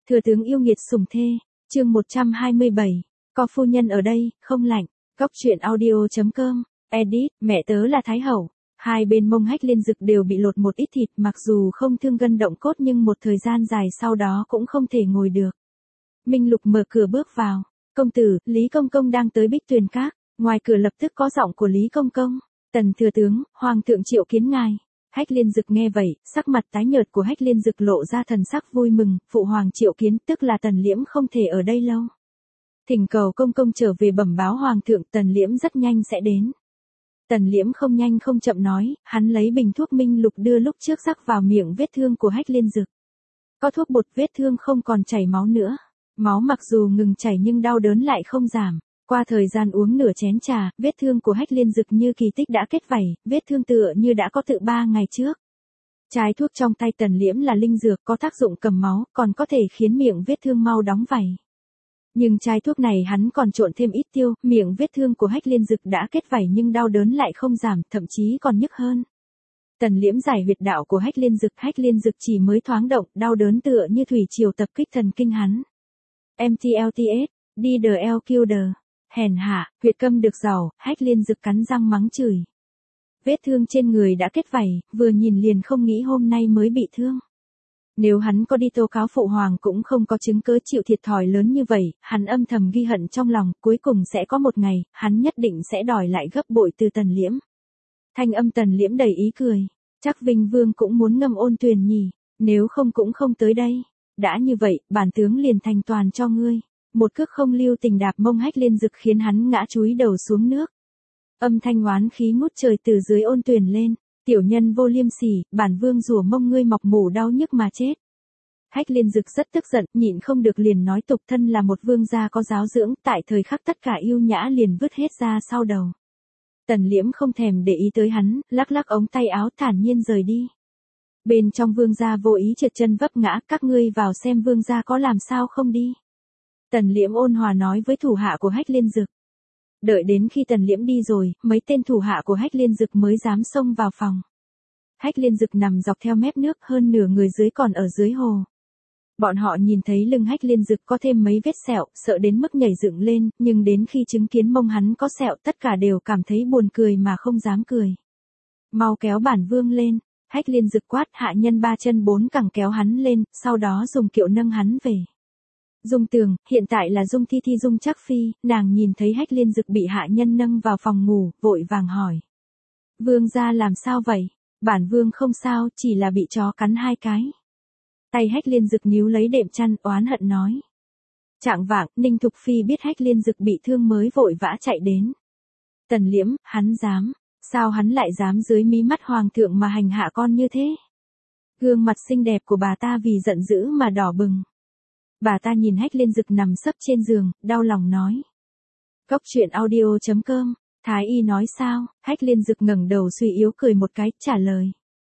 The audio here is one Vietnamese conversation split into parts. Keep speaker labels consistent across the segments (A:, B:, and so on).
A: Thừa tướng yêu nghiệt sủng thê, chương 127, có phu nhân ở đây, không lạnh. Góc truyện audio.com, edit, mẹ tớ là Thái Hậu. Hai bên mông Hách Liên Dực đều bị lột một ít thịt, mặc dù không thương gân động cốt nhưng một thời gian dài sau đó cũng không thể ngồi được. Minh Lục mở cửa bước vào. Công tử, Lý Công Công đang tới Bích Tuyền Các. Ngoài cửa lập tức có giọng của Lý Công Công. Tần thừa tướng, Hoàng thượng triệu kiến ngài. Hách Liên Dực nghe vậy, sắc mặt tái nhợt của Hách Liên Dực lộ ra thần sắc vui mừng, phụ hoàng triệu kiến tức là Tần Liễm không thể ở đây lâu. Thỉnh cầu công công trở về bẩm báo hoàng thượng, Tần Liễm rất nhanh sẽ đến. Tần Liễm không nhanh không chậm nói, hắn lấy bình thuốc Minh Lục đưa lúc trước rắc vào miệng vết thương của Hách Liên Dực. Có thuốc bột vết thương không còn chảy máu nữa. Máu mặc dù ngừng chảy nhưng đau đớn lại không giảm. Qua thời gian uống nửa chén trà, vết thương của Hách Liên Dực như kỳ tích đã kết vảy, vết thương tựa như đã có từ 3 ngày trước. Chai thuốc trong tay Tần Liễm là linh dược có tác dụng cầm máu, còn có thể khiến miệng vết thương mau đóng vảy. Nhưng chai thuốc này hắn còn trộn thêm ít tiêu, miệng vết thương của Hách Liên Dực đã kết vảy nhưng đau đớn lại không giảm, thậm chí còn nhức hơn. Tần Liễm giải huyệt đạo của Hách Liên Dực chỉ mới thoáng động, đau đớn tựa như thủy triều tập kích thần kinh hắn. MTLTS, DDLQD. Hèn hạ, huyệt câm được giàu, Hách Liên Dực cắn răng mắng chửi. Vết thương trên người đã kết vảy, vừa nhìn liền không nghĩ hôm nay mới bị thương. Nếu hắn có đi tố cáo phụ hoàng cũng không có chứng cớ chịu thiệt thòi lớn như vậy, hắn âm thầm ghi hận trong lòng, cuối cùng sẽ có một ngày, hắn nhất định sẽ đòi lại gấp bội từ Tần Liễm. Thanh âm Tần Liễm đầy ý cười, chắc Vinh Vương cũng muốn ngâm ôn tuyền nhỉ, nếu không cũng không tới đây. Đã như vậy, bản tướng liền thành toàn cho ngươi. Một cước không lưu tình đạp mông Hách Liên Dực khiến hắn ngã chúi đầu xuống nước. Âm thanh oán khí ngút trời từ dưới ôn tuyền lên, tiểu nhân vô liêm sỉ, bản vương rủa mông ngươi mọc mủ đau nhức mà chết. Hách Liên Dực rất tức giận, nhịn không được liền nói tục thân là một vương gia có giáo dưỡng, tại thời khắc tất cả yêu nhã liền vứt hết ra sau đầu. Tần Liễm không thèm để ý tới hắn, lắc lắc ống tay áo thản nhiên rời đi. Bên trong vương gia vô ý trượt chân vấp ngã, các ngươi vào xem vương gia có làm sao không đi. Tần Liễm ôn hòa nói với thủ hạ của Hách Liên Dực. Đợi đến khi Tần Liễm đi rồi, mấy tên thủ hạ của Hách Liên Dực mới dám xông vào phòng. Hách Liên Dực nằm dọc theo mép nước, hơn nửa người dưới còn ở dưới hồ. Bọn họ nhìn thấy lưng Hách Liên Dực có thêm mấy vết sẹo, sợ đến mức nhảy dựng lên, nhưng đến khi chứng kiến mông hắn có sẹo tất cả đều cảm thấy buồn cười mà không dám cười. Mau kéo bản vương lên, Hách Liên Dực quát, hạ nhân 3 chân 4 cẳng kéo hắn lên, sau đó dùng kiệu nâng hắn về. Dung Tường, hiện tại là Dung Thi Dung Trác Phi, nàng nhìn thấy Hách Liên Dực bị hạ nhân nâng vào phòng ngủ, vội vàng hỏi. Vương gia làm sao vậy? Bản vương không sao, chỉ là bị chó cắn 2 cái. Tay Hách Liên Dực níu lấy đệm chăn, oán hận nói. Trạng vạng, Ninh Thục Phi biết Hách Liên Dực bị thương mới vội vã chạy đến. Tần Liễm, hắn dám, sao hắn lại dám dưới mí mắt hoàng thượng mà hành hạ con như thế? Gương mặt xinh đẹp của bà ta vì giận dữ mà đỏ bừng. Bà ta nhìn Hách Liên Dực nằm sấp trên giường, đau lòng nói. Góc truyện audio.com, Thái y nói sao? Hách Liên Dực ngẩng đầu suy yếu cười một cái, trả lời.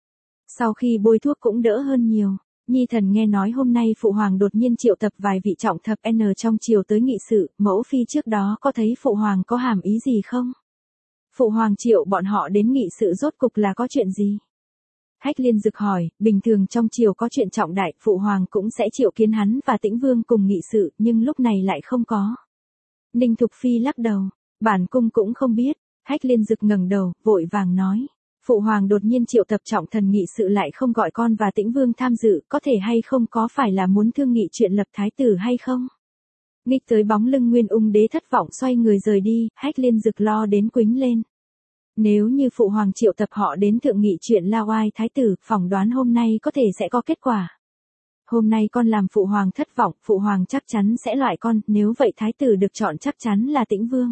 A: Sau khi bôi thuốc cũng đỡ hơn nhiều. Nhi thần nghe nói hôm nay phụ hoàng đột nhiên triệu tập vài vị trọng thập N trong triều tới nghị sự, mẫu phi trước đó có thấy phụ hoàng có hàm ý gì không? Phụ hoàng triệu bọn họ đến nghị sự rốt cục là có chuyện gì? Hách Liên Dực hỏi, bình thường trong triều có chuyện trọng đại, phụ hoàng cũng sẽ triệu kiến hắn và Tĩnh Vương cùng nghị sự, nhưng lúc này lại không có. Ninh Thục Phi lắc đầu, bản cung cũng không biết. Hách Liên Dực ngẩng đầu, vội vàng nói, phụ hoàng đột nhiên triệu tập trọng thần nghị sự lại không gọi con và Tĩnh Vương tham dự, có thể hay không, có phải là muốn thương nghị chuyện lập thái tử hay không? Nghịch tới bóng lưng Nguyên Ung đế thất vọng xoay người rời đi, Hách Liên Dực lo đến quĩnh lên. Nếu như phụ hoàng triệu tập họ đến thượng nghị chuyện La Oai thái tử, phỏng đoán hôm nay có thể sẽ có kết quả. Hôm nay con làm phụ hoàng thất vọng, phụ hoàng chắc chắn sẽ loại con, nếu vậy thái tử được chọn chắc chắn là Tĩnh Vương.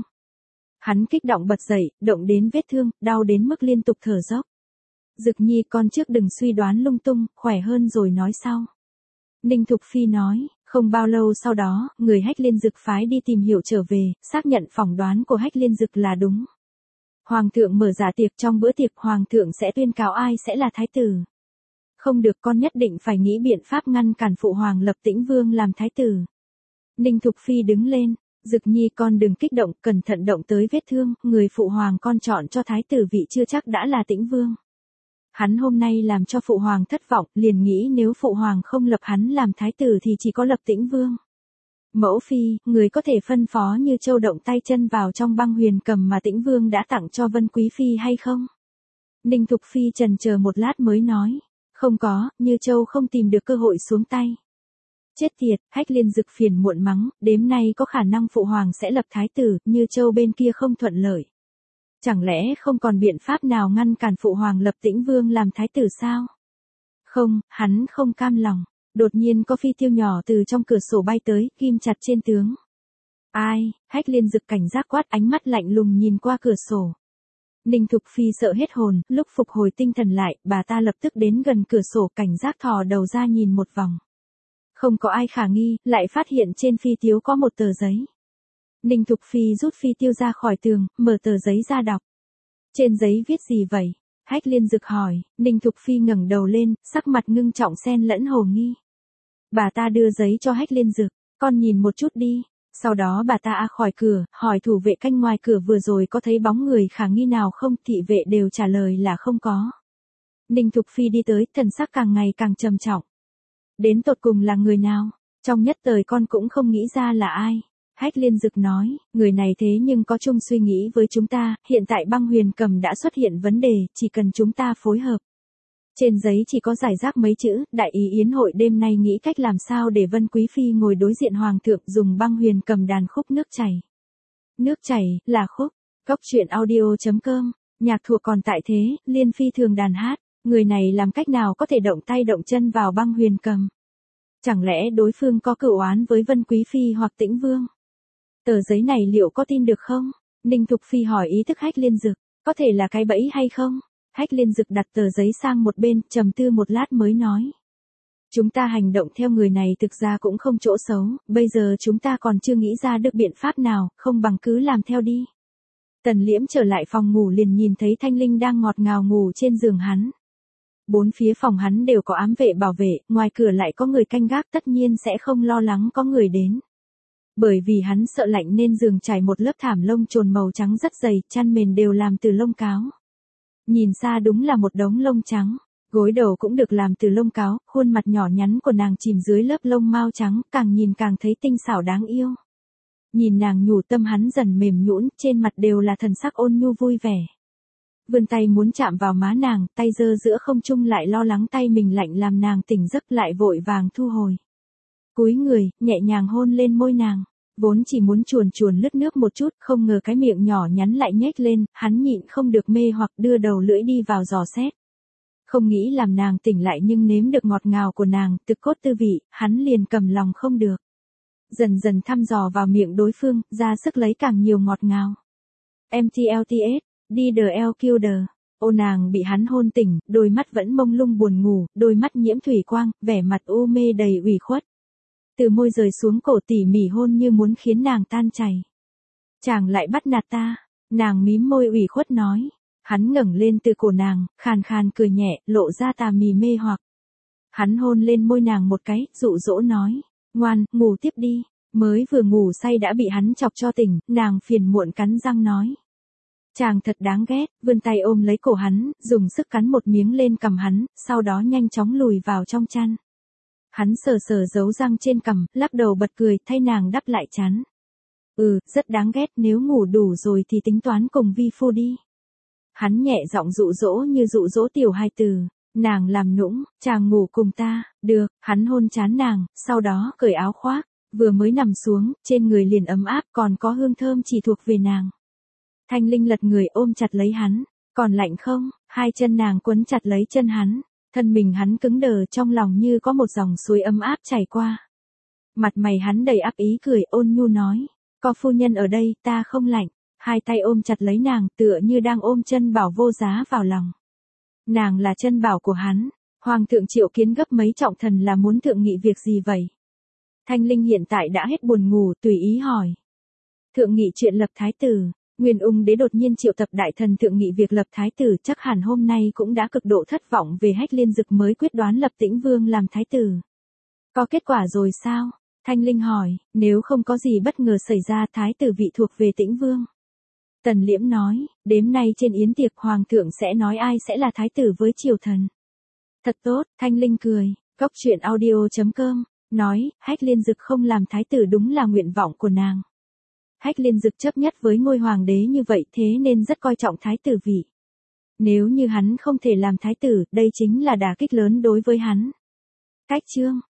A: Hắn kích động bật dậy, động đến vết thương, đau đến mức liên tục thở dốc. Dực Nhi, con trước đừng suy đoán lung tung, khỏe hơn rồi nói sau. Ninh Thục Phi nói, không bao lâu sau đó, người Hách Liên Dực phái đi tìm hiểu trở về, xác nhận phỏng đoán của Hách Liên Dực là đúng. Hoàng thượng mở dạ tiệc, trong bữa tiệc hoàng thượng sẽ tuyên cáo ai sẽ là thái tử. Không được, con nhất định phải nghĩ biện pháp ngăn cản phụ hoàng lập Tĩnh Vương làm thái tử. Ninh Thục Phi đứng lên, Dực Nhi, con đừng kích động, cẩn thận động tới vết thương, người phụ hoàng con chọn cho thái tử vị chưa chắc đã là Tĩnh Vương. Hắn hôm nay làm cho phụ hoàng thất vọng, liền nghĩ nếu phụ hoàng không lập hắn làm thái tử thì chỉ có lập Tĩnh Vương. Mẫu phi, người có thể phân phó Như Châu động tay chân vào trong băng huyền cầm mà Tĩnh Vương đã tặng cho Vân Quý phi hay không? Ninh Thục phi trần chờ một lát mới nói, không có, Như Châu không tìm được cơ hội xuống tay. Chết tiệt, Hách Liên Dực phiền muộn mắng, đêm nay có khả năng phụ hoàng sẽ lập thái tử, Như Châu bên kia không thuận lợi. Chẳng lẽ không còn biện pháp nào ngăn cản phụ hoàng lập Tĩnh Vương làm thái tử sao? Không, hắn không cam lòng. Đột nhiên có phi tiêu nhỏ từ trong cửa sổ bay tới, ghim chặt trên tướng. Ai? Hách Liên Dực cảnh giác quát, ánh mắt lạnh lùng nhìn qua cửa sổ. Ninh Thục phi sợ hết hồn, lúc phục hồi tinh thần lại, bà ta lập tức đến gần cửa sổ, cảnh giác thò đầu ra nhìn một vòng. Không có ai khả nghi, lại phát hiện trên phi tiêu có một tờ giấy. Ninh Thục phi rút phi tiêu ra khỏi tường, mở tờ giấy ra đọc. Trên giấy viết gì vậy? Hách Liên Dực hỏi. Ninh Thục phi ngẩng đầu lên, sắc mặt ngưng trọng xen lẫn hồ nghi. Bà ta đưa giấy cho Hách Liên Dực, con nhìn một chút đi. Sau đó bà ta khỏi cửa, hỏi thủ vệ canh ngoài cửa vừa rồi có thấy bóng người khả nghi nào không, thị vệ đều trả lời là không có. Ninh Thục phi đi tới, thần sắc càng ngày càng trầm trọng. Đến tột cùng là người nào? Trong nhất thời con cũng không nghĩ ra là ai. Hách Liên Dực nói, người này thế nhưng có chung suy nghĩ với chúng ta, hiện tại băng huyền cầm đã xuất hiện vấn đề, chỉ cần chúng ta phối hợp. Trên giấy chỉ có giải rác mấy chữ, đại ý yến hội đêm nay nghĩ cách làm sao để Vân Quý phi ngồi đối diện hoàng thượng, dùng băng huyền cầm đàn khúc nước chảy. Nước chảy, là khúc. Góc truyện audio.com, nhạc thuộc còn tại thế, Liên phi thường đàn hát, người này làm cách nào có thể động tay động chân vào băng huyền cầm? Chẳng lẽ đối phương có cửu oán với Vân Quý phi hoặc Tĩnh Vương? Tờ giấy này liệu có tin được không? Ninh Thục phi hỏi ý thức Hách Liên Dực, có thể là cái bẫy hay không? Hách Liên Dực đặt tờ giấy sang một bên, trầm tư một lát mới nói. Chúng ta hành động theo người này thực ra cũng không chỗ xấu, bây giờ chúng ta còn chưa nghĩ ra được biện pháp nào, không bằng cứ làm theo đi. Tần Liễm trở lại phòng ngủ liền nhìn thấy Thanh Linh đang ngọt ngào ngủ trên giường hắn. Bốn phía phòng hắn đều có ám vệ bảo vệ, ngoài cửa lại có người canh gác, tất nhiên sẽ không lo lắng có người đến. Bởi vì hắn sợ lạnh nên giường trải một lớp thảm lông trồn màu trắng rất dày, chăn mền đều làm từ lông cáo. Nhìn xa đúng là một đống lông trắng, gối đầu cũng được làm từ lông cáo, khuôn mặt nhỏ nhắn của nàng chìm dưới lớp lông mao trắng, càng nhìn càng thấy tinh xảo đáng yêu. Nhìn nàng nhủ tâm hắn dần mềm nhũn, trên mặt đều là thần sắc ôn nhu vui vẻ. Vươn tay muốn chạm vào má nàng, tay giơ giữa không trung lại lo lắng tay mình lạnh làm nàng tỉnh giấc, lại vội vàng thu hồi. Cúi người, nhẹ nhàng hôn lên môi nàng. Vốn chỉ muốn chuồn chuồn lướt nước một chút, không ngờ cái miệng nhỏ nhắn lại nhếch lên, hắn nhịn không được mê hoặc đưa đầu lưỡi đi vào dò xét. Không nghĩ làm nàng tỉnh lại nhưng nếm được ngọt ngào của nàng, thực cốt tư vị, hắn liền cầm lòng không được. Dần dần thăm dò vào miệng đối phương, ra sức lấy càng nhiều ngọt ngào. MTLTS, DDLQD. Ô nàng bị hắn hôn tỉnh, đôi mắt vẫn mông lung buồn ngủ, đôi mắt nhiễm thủy quang, vẻ mặt u mê đầy ủy khuất. Từ môi rời xuống cổ tỉ mỉ hôn như muốn khiến nàng tan chảy. Chàng lại bắt nạt ta, nàng mím môi ủy khuất nói. Hắn ngẩng lên từ cổ nàng, khàn khàn cười nhẹ, lộ ra tà mì mê hoặc. Hắn hôn lên môi nàng một cái, dụ dỗ nói. Ngoan, ngủ tiếp đi. Mới vừa ngủ say đã bị hắn chọc cho tỉnh, nàng phiền muộn cắn răng nói. Chàng thật đáng ghét, vươn tay ôm lấy cổ hắn, dùng sức cắn một miếng lên cằm hắn, sau đó nhanh chóng lùi vào trong chăn. Hắn sờ sờ dấu răng trên cằm, lắc đầu bật cười, thay nàng đắp lại chán. Rất đáng ghét, nếu ngủ đủ rồi thì tính toán cùng vi phu đi. Hắn nhẹ giọng dụ dỗ như dụ dỗ tiểu hài tử. Nàng làm nũng, chàng ngủ cùng ta, được, hắn hôn chán nàng, sau đó cởi áo khoác, vừa mới nằm xuống, trên người liền ấm áp, còn có hương thơm chỉ thuộc về nàng. Thanh Linh lật người ôm chặt lấy hắn, còn lạnh không? Hai chân nàng quấn chặt lấy chân hắn, thân mình hắn cứng đờ, trong lòng như có một dòng suối ấm áp chảy qua. Mặt mày hắn đầy áp ý cười, ôn nhu nói, có phu nhân ở đây, ta không lạnh. Hai tay ôm chặt lấy nàng, tựa như đang ôm chân bảo vô giá vào lòng. Nàng là chân bảo của hắn. Hoàng thượng triệu kiến gấp mấy trọng thần là muốn thượng nghị việc gì vậy? Thanh Linh hiện tại đã hết buồn ngủ, tùy ý hỏi. Thượng nghị chuyện lập thái tử. Nguyên Ung đế đột nhiên triệu tập đại thần thượng nghị việc lập thái tử, chắc hẳn hôm nay cũng đã cực độ thất vọng về Hách Liên Dực mới quyết đoán lập Tĩnh Vương làm thái tử. Có kết quả rồi sao? Thanh Linh hỏi, nếu không có gì bất ngờ xảy ra thái tử vị thuộc về Tĩnh Vương. Tần Liễm nói, đêm nay trên yến tiệc hoàng thượng sẽ nói ai sẽ là thái tử với triều thần. Thật tốt, Thanh Linh cười, Cốc truyện audio.com, nói, Hách Liên Dực không làm thái tử đúng là nguyện vọng của nàng. Hách Liên Dực chấp nhất với ngôi hoàng đế như vậy thế nên rất coi trọng thái tử vị. Nếu như hắn không thể làm thái tử, đây chính là đả kích lớn đối với hắn. Cách chương